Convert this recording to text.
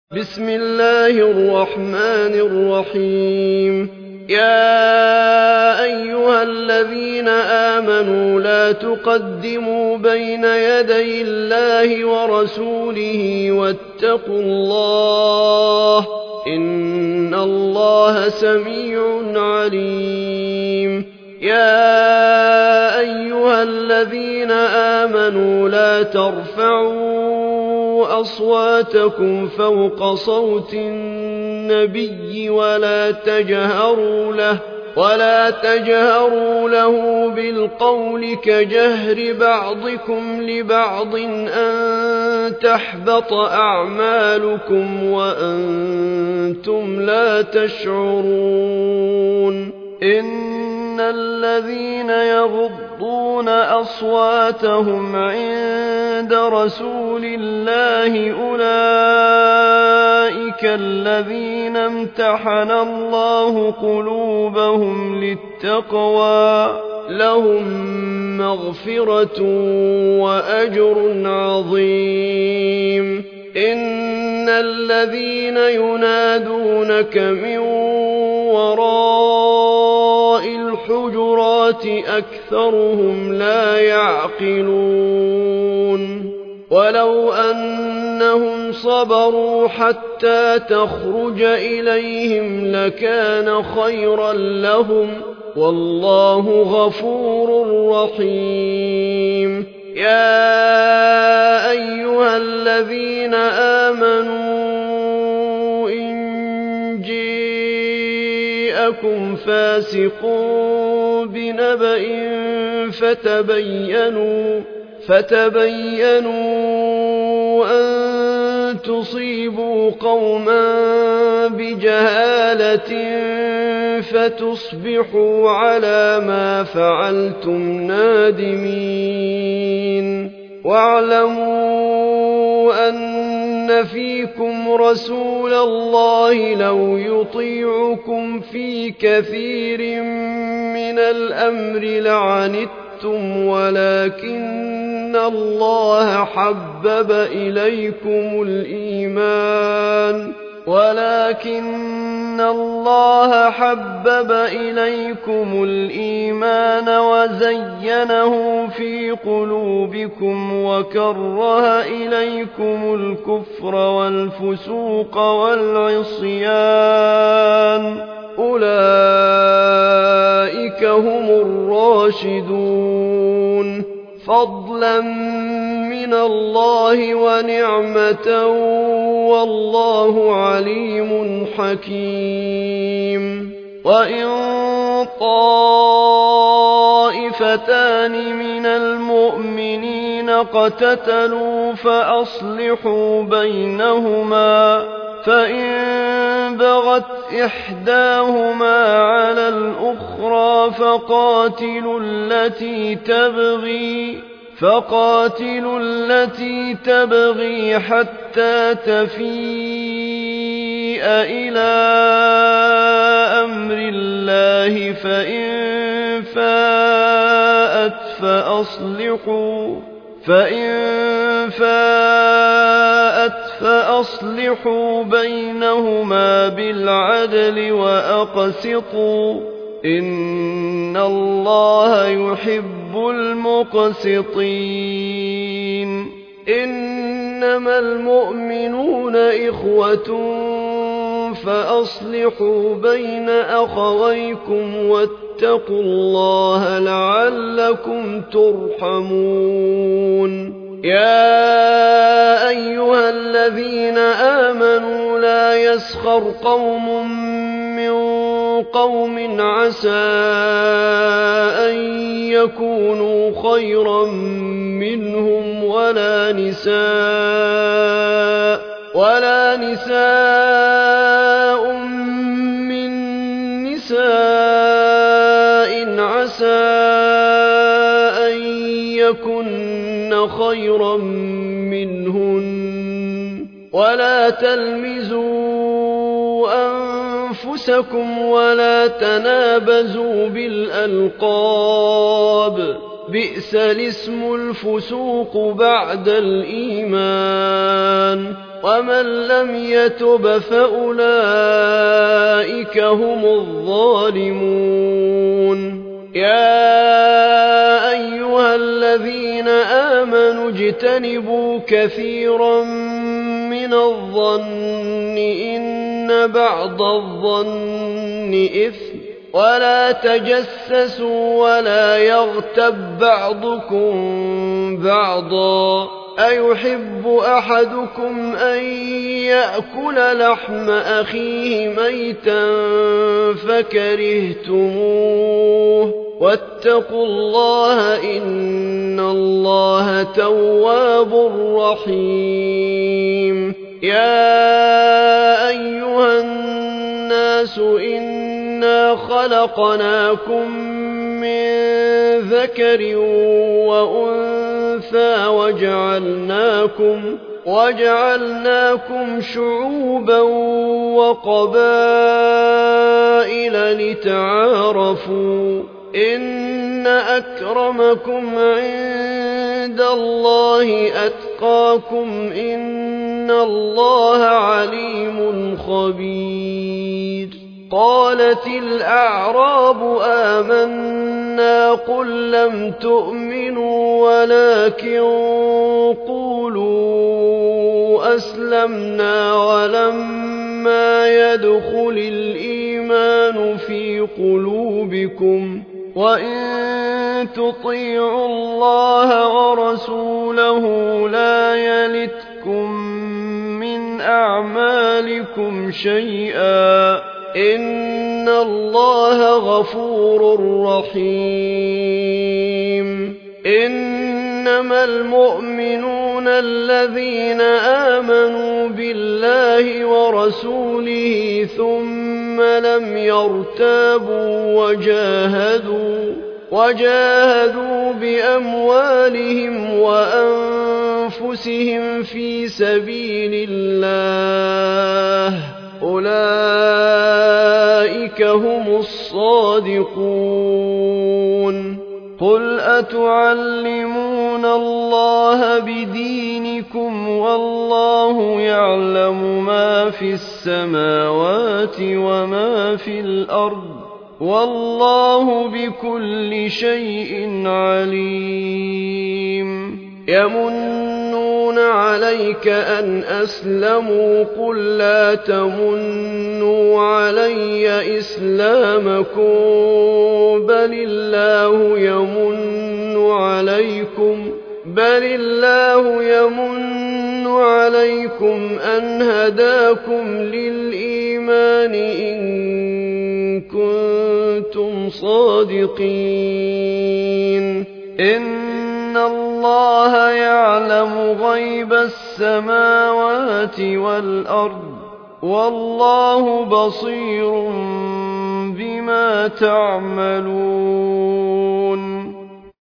بسم الله الرحمن الرحيم يا أيها الذين آمنوا لا تقدموا بين يدي الله ورسوله واتقوا الله إن الله سميع عليم يا أيها الذين آمنوا لا ترفعوا أصواتكم فوق صوت النبي ولا تجهروا له بالقول كجهر بعضكم لبعض أن تحبط أعمالكم وأنتم لا تشعرون إن الذين يغضون أصواتهم عند رسول الله أولئك الذين امتحن الله قلوبهم للتقوى لهم مغفرة وأجر عظيم إن الذين ينادونك من وراء الحجرات أكثرهم لا يعقلون ولو أنهم صبروا حتى تخرج إليهم لكان خيرا لهم والله غفور رحيم يا أيها الذين آمنوا إن جاءكم فاسق بنبأ فتبينوا أن تصيبوا قوما بجهالة فتصبحوا على ما فعلتم نادمين واعلموا أن فيكم رسول الله لو يطيعكم في كثير من الأمر لعنتم ولكن الله حبب إليكم الإيمان وزينه في قلوبكم وكره إليكم الكفر والفسوق والعصيان أولئك هم الراشدون فضلا من الله ونعمة والله عليم حكيم وإن طائفتان من المؤمنين اقتتلوا فأصلحوا بينهما فإن بغت إحداهما على الأخرى فقاتلوا التي تبغي حتى تفيء إلى أمر الله فإن فاءت فأصلحوا بينهما بالعدل وأقسطوا إن الله يحب المقسطين إنما المؤمنون إخوة فأصلحوا بين أخويكم واتقوا الله لعلكم ترحمون يا أيها الذين آمنوا لا يسخر قوم من قوم عسى أن يكونوا خيرا منهم ولا نساء من نساء عسى أن يكن خيرا منهن ولا تلمزوا أنفسكم ولا تنابزوا بالألقاب بئس الاسم الفسوق بعد الإيمان ومن لم يتب فأولئك هم الظالمون يا أيها الذين آمنوا اجتنبوا كثيرا من الظن إن بعض الظن إثم ولا تجسسوا ولا يغتب بعضكم بعضا أيحب أحدكم أن يأكل لحم أخيه ميتا فكرهتموه واتقوا الله إن الله تواب رحيم يا أيها الناس إنا خلقناكم من ذكر وأنثى وجعلناكم شعوبا وقبائل لتعارفوا إن أكرمكم عند الله أتقاكم إن الله عليم خبير قالت الأعراب آمنا قل لم تؤمنوا ولكن قولوا أسلمنا ولما يدخل الإيمان في قلوبكم وإن تطيعوا الله ورسوله لا يلتكم من أعمالكم شيئا إن الله غفور رحيم إنما المؤمنون الذين آمنوا بالله ورسوله ثم لم يرتابوا وجاهدوا بأموالهم وأنفسهم في سبيل الله أولئك هم الصادقون قل أتعلمون الله بدينكم والله يعلم ما في السماوات وما في الأرض والله بكل شيء عليم يمنون عليك أن أسلموا قل لا تمنوا علي إسلامكم بل الله يمن عليكم أن هداكم للإيمان إن كنتم صادقين إن الله يعلم غيب السماوات والأرض والله بصير بما تعملون